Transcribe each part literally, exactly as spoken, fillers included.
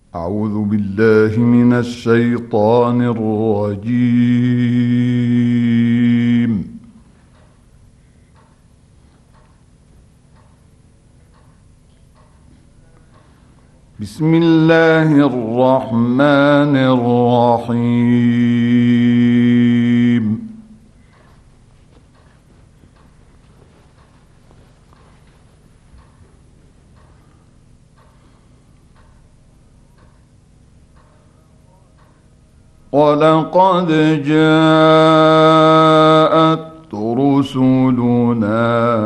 أعوذ بالله من الشيطان الرجيم. بسم الله الرحمن الرحيم. ولقد جاءت رسلنا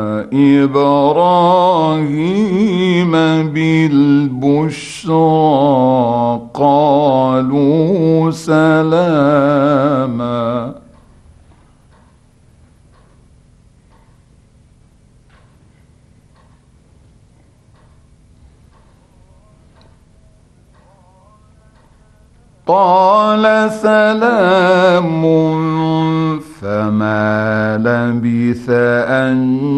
إبراهيم بالبشرى قالوا سلاما. قال سلام فما لبث أن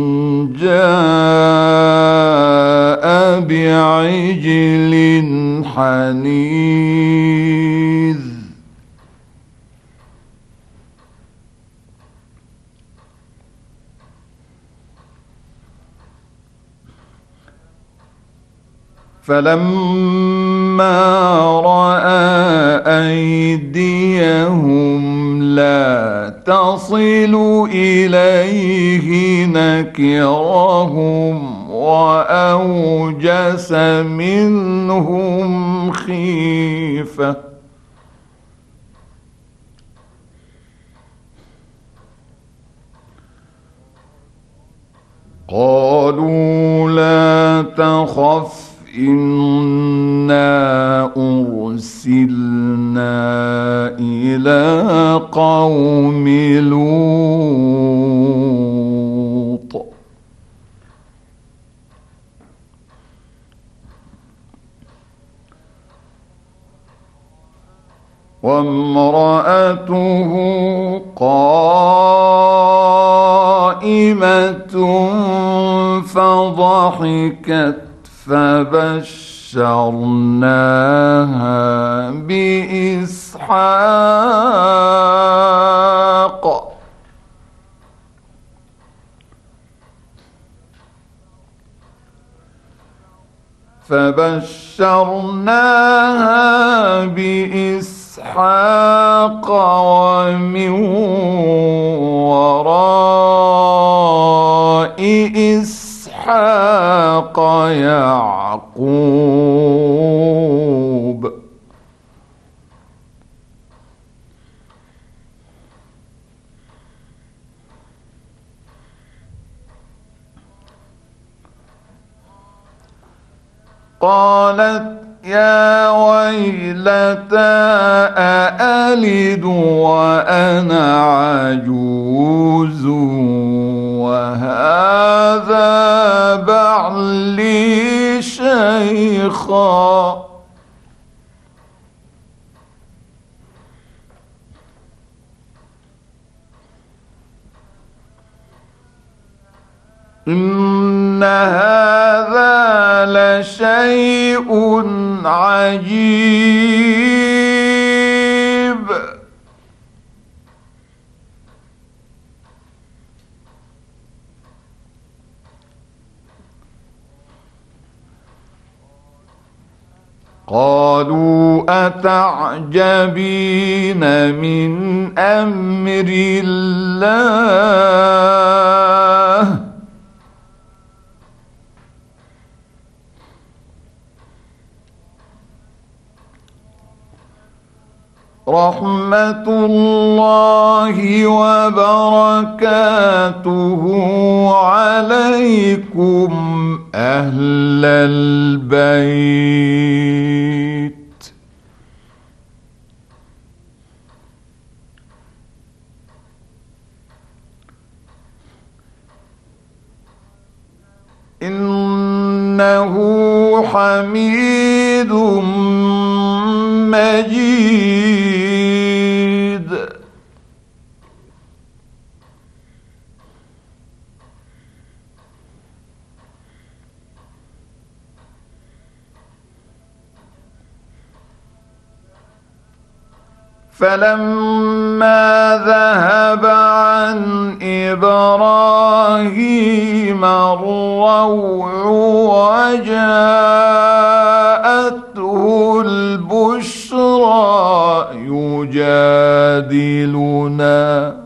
جاء بعجل حنيذ. فلما رأى أيديهم لا تصل إليه نكرهم وأوجس منهم خيفة. قالوا لا تخف إنا أرسلنا إلى قوم لوط. وامرأته قائمة فضحكت فبشرناها بإسحاق فبشرناها بإسحاق ومن وراء إسحاق يعقوب. قالت يا ويلتى أألد وأنا عجوز وهذا بعلي شيخا. إن هذا لشيء عجيب. قالوا أتعجبين من أمر الله رحمة الله وبركاته عليكم أهل البيت إنه حميد مجيد. فلما ذهب عن إبراهيم الروع وجاءته البشرى يجادلنا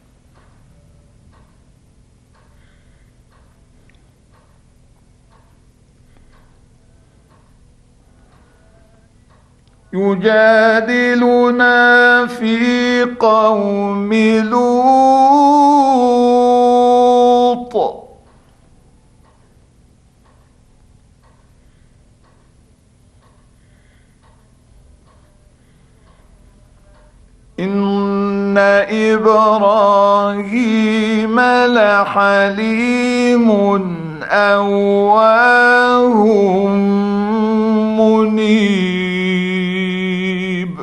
يجادلنا في قوم لوط إن إبراهيم لحليم أواه منيب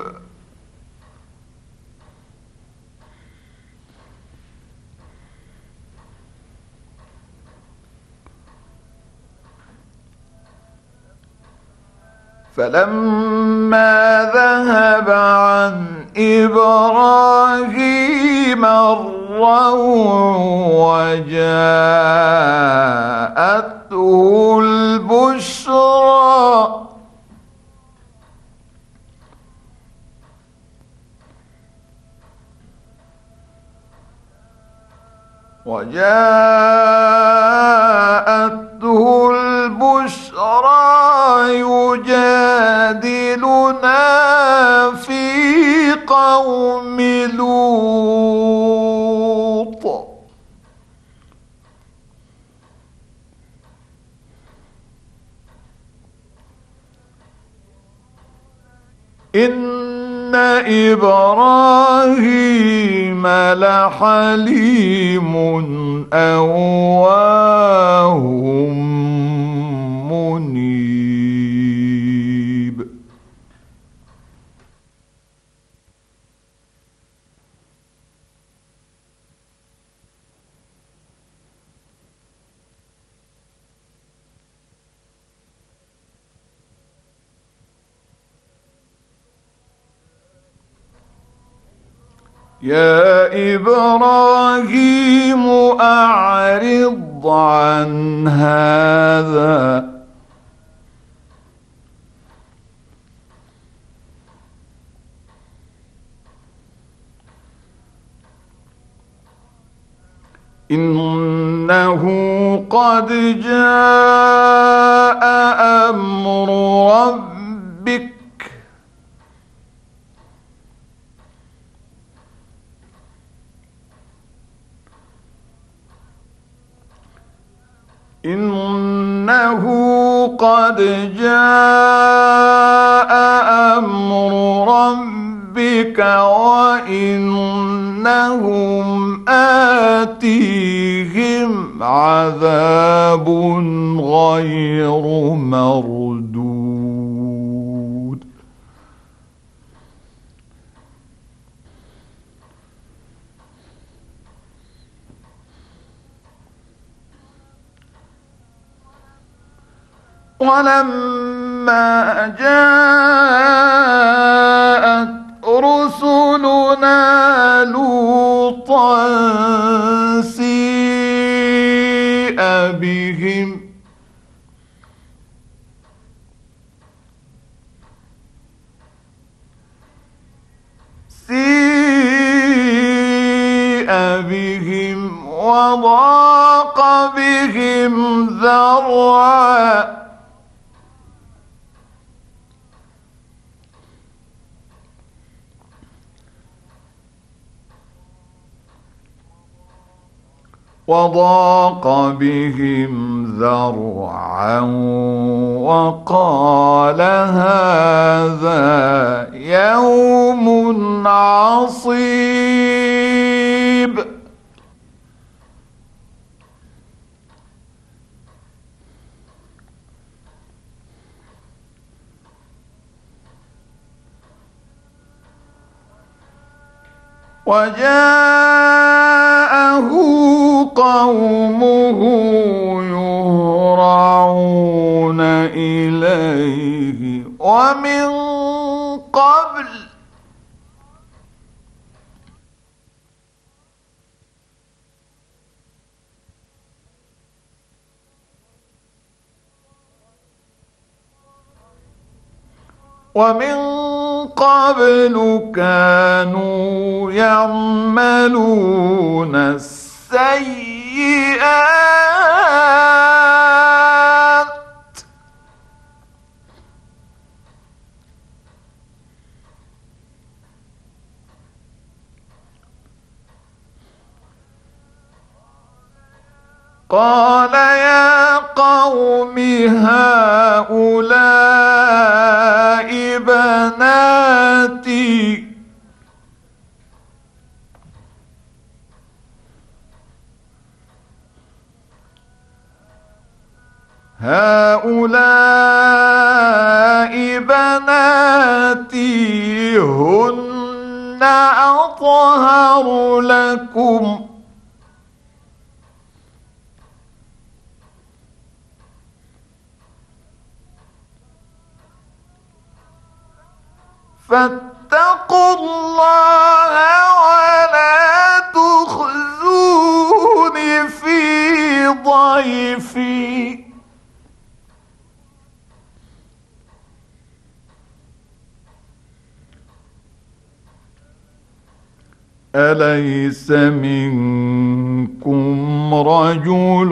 فلما ذهب عن إبراهيم الروع وجاءته البشرى وجاءته البشرى يجادلنا في قوم لوط إن إبراهيم لحليم أواه منيب يا إبراهيم أعرض عن هذا إنه قد جاء أمر ربك إنه قد جاء أمر ربك وإنهم آتيهم عذاب غير مردود ولما جاءت رسلنا لوطا سيء بهم سيء بهم وضاق بهم ذرعا وضاق بهم ذرعا وقال هذا يوم عصيب وجاءه قومه يهرعون إليه ومن قبل ومن قبل كانوا يعملون السيئات قال يا قوم هؤلاء بناتي هؤلاء بناتي هن أطهر لكم فاتقوا الله ولا تخزون في ضيفي أليس منكم رجل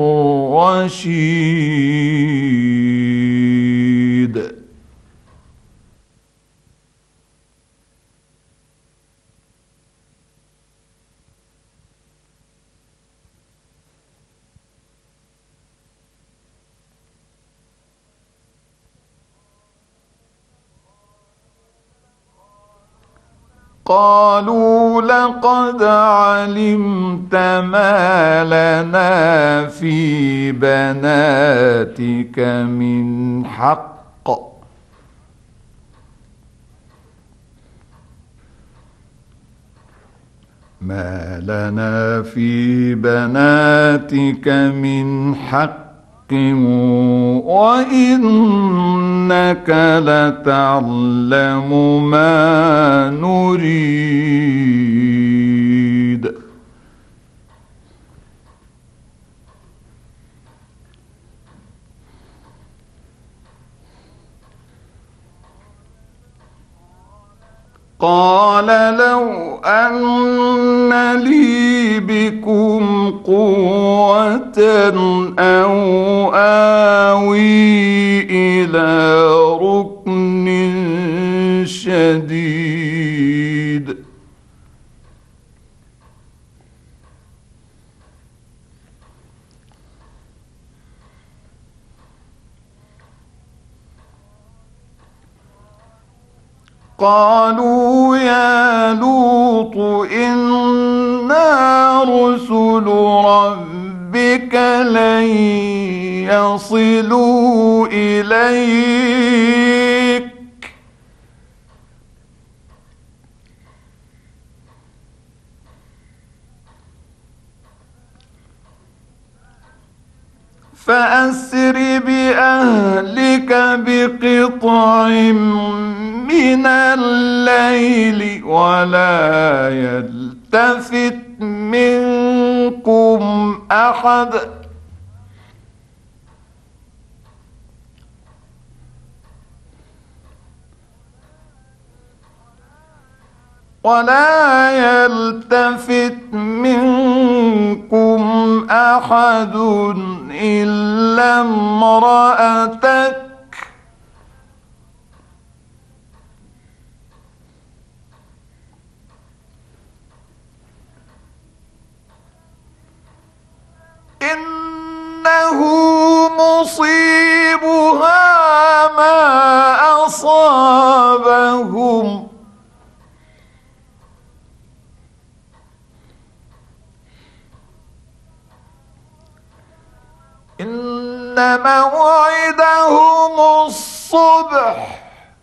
رشيد قالوا لقد علمت ما لنا في بناتك من حق ما لنا في بناتك من حق وإنك لتعلم ما نريد قال لو أن لي بكم قوة أو آوي إلى ركن شديد قالوا يا لوط إنا رسل ربك لن يصلوا إليك فأسر بأهلك بقطع من الليل ولا يلتفت منكم أحد ولا يلتفت منكم أحد إلا امرأتك إنه مصيبها ما أصابهم إن موعدهم الصبح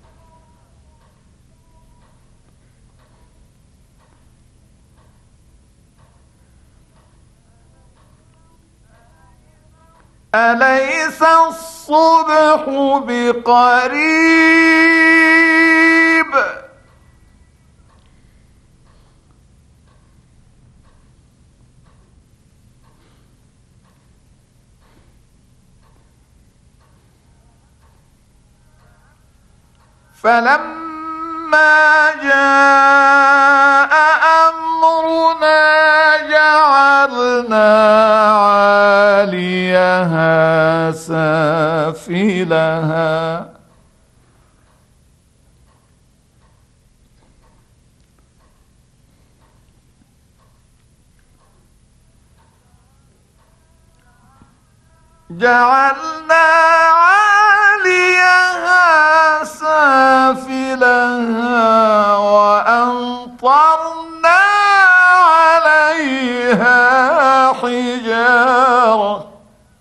أليس الصبح بقريب فلما جاء أمرنا جعلنا عاليها سافلها جعلنا عاليها سافلها وأمطرنا عليها حجارة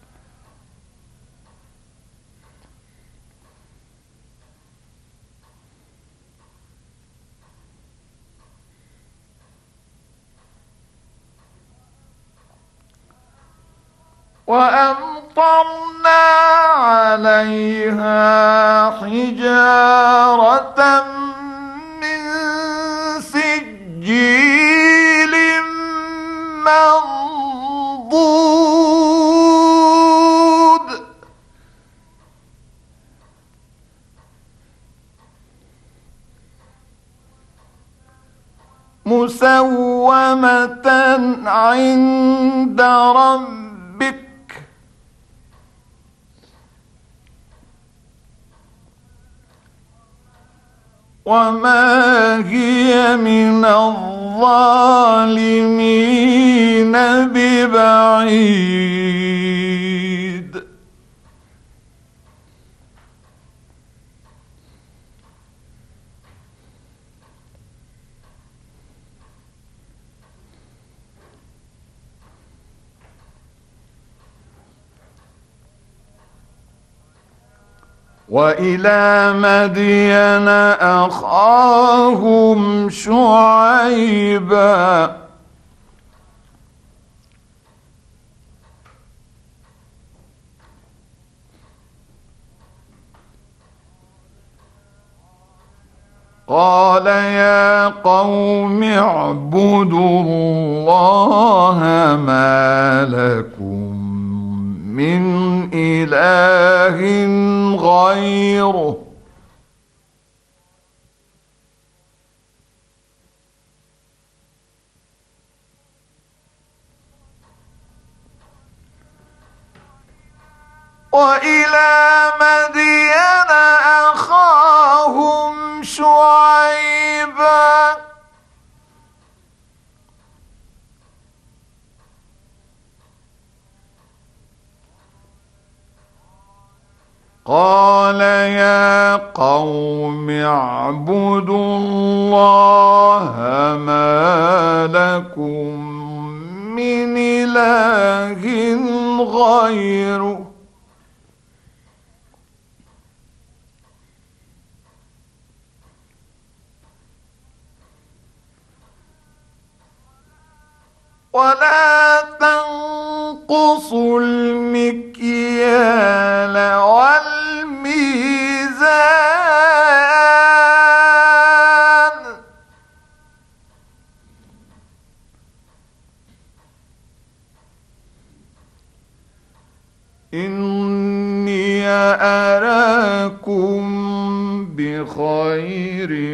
وأمطرنا عليها حجارة من سجيل منضود مسومة عند ربك وما هي من الظالمين ببعيد وإلى مدين أخاهم شعيبا قال يا قوم اعبدوا الله ما لكم من إله غيره وإلى مدين أخاهم شعيبا قال يا قوم اعبدوا الله ما لكم من إله غيره ولا تنقصوا المكيال والميزان إني أراكم بخير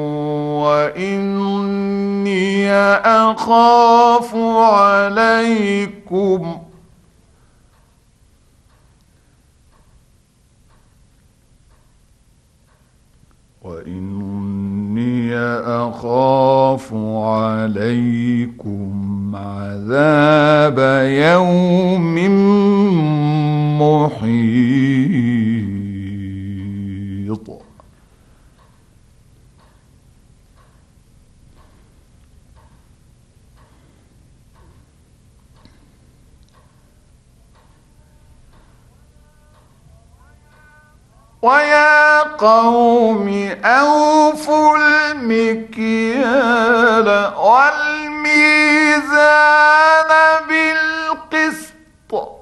وإني أخاف عليكم وإني أخاف عليكم عذاب يوم محيط ويا قوم أوفوا المكيال والميزان بالقسط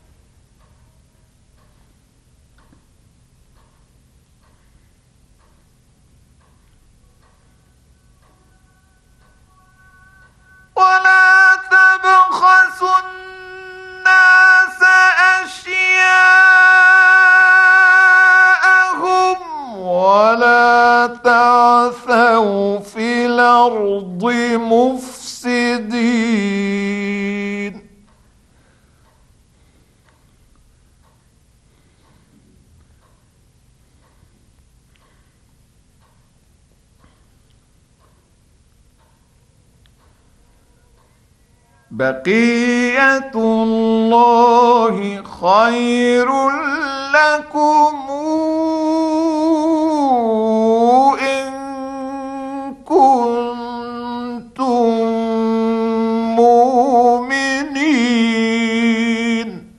ولا تبخسوا الناس أشياءهم ولا تعثوا في الأرض مفسدين بقية الله خير لكم إن كنتم مؤمنين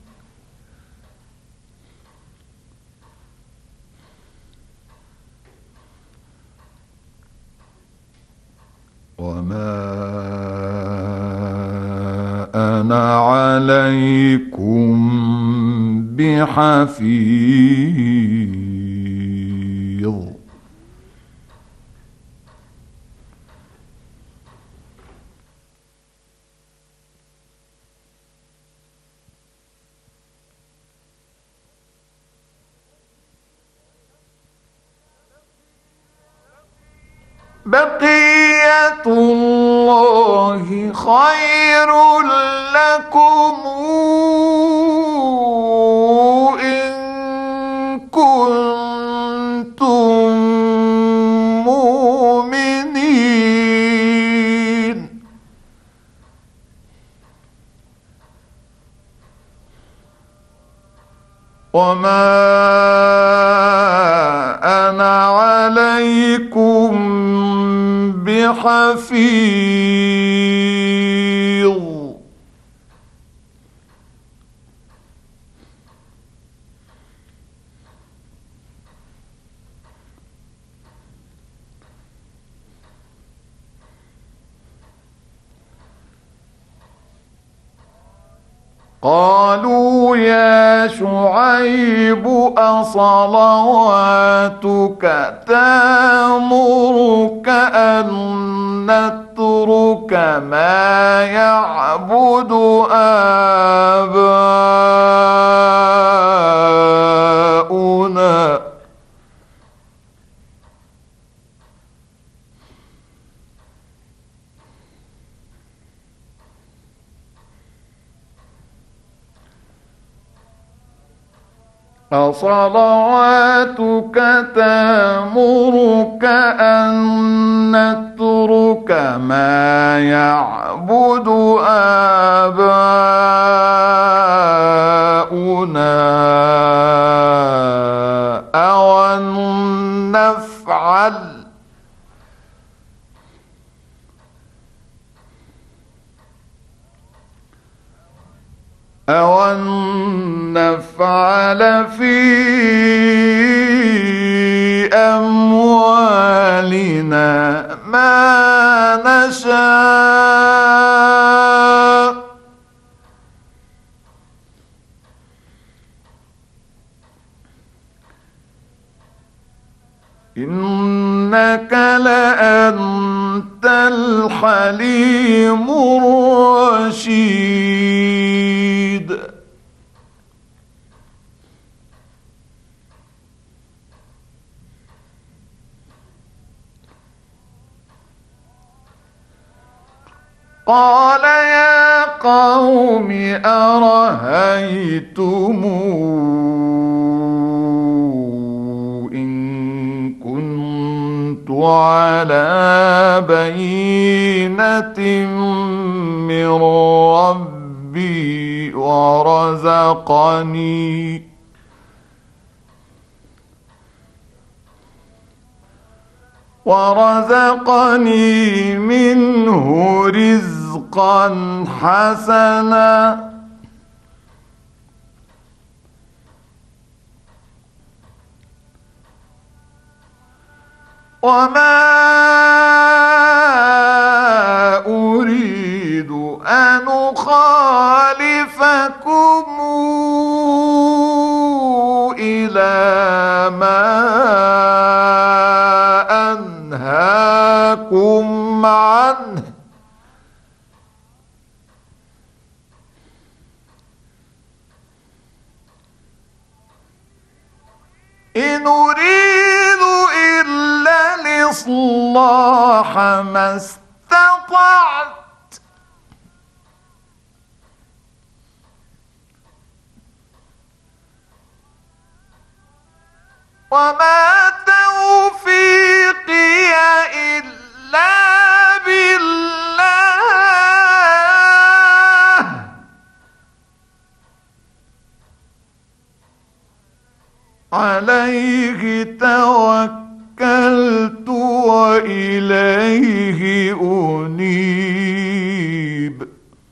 وما أنا عليكم بحفيظ بقية الله خير لكم إن كنتم مؤمنين وما أنا عليكم بحفيظ قالوا يا شعيب أصلواتك تأمرك أن نترك ما يعبد آباؤنا أصلواتك تأمرك أن نترك ما يعبد آباؤنا أو أن نفعل أو أن نفعل في أموالنا ما نشاء إنك لأنت الحليم الرشيد قال يا قوم أرهيتم إن كنت على بينة من ربي ورزقني ورزقني منه رزقا حسنا وما أريد أن أخالفكم إلى ما أنهاكم عنه إن أريد ما استطعت وما توفيقي إلا بالله عليه توكلت وإليه أنيب.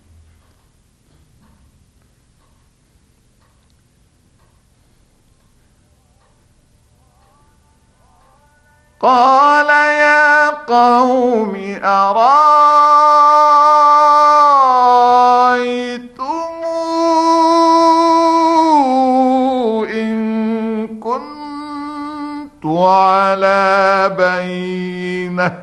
قال يا قوم أرأيتم إن كنت على بينة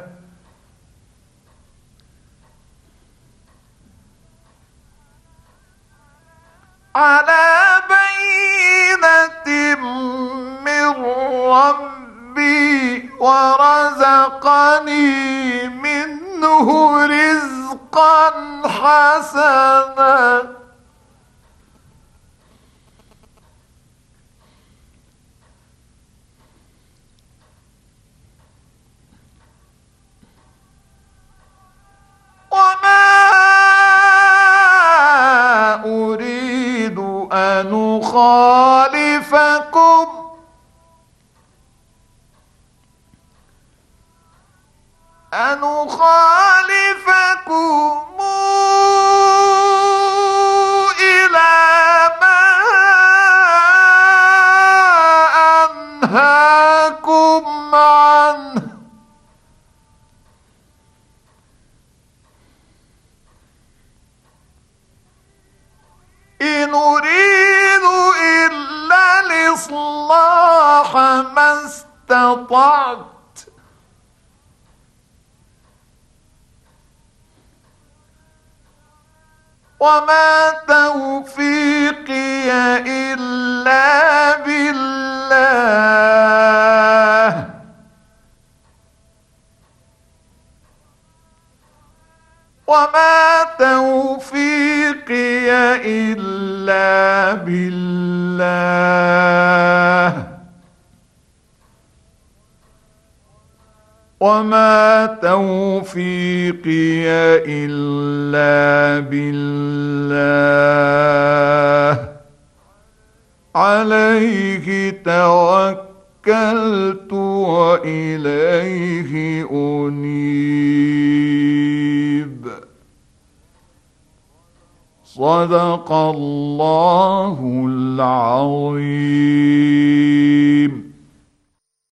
على بينة من ربي ورزقني منه رزقا حسنا وما أريد أن أخالفكم أن أخالفكم إلى ما أنهاكم عنه إن أريد إلا الإصلاح ما استطعت وما توفيقي إلا بالله وما توفيقي إلا بالله وما توفيقي إلا بالله عليه توكلت وإليه أنيب. صدق الله العظيم.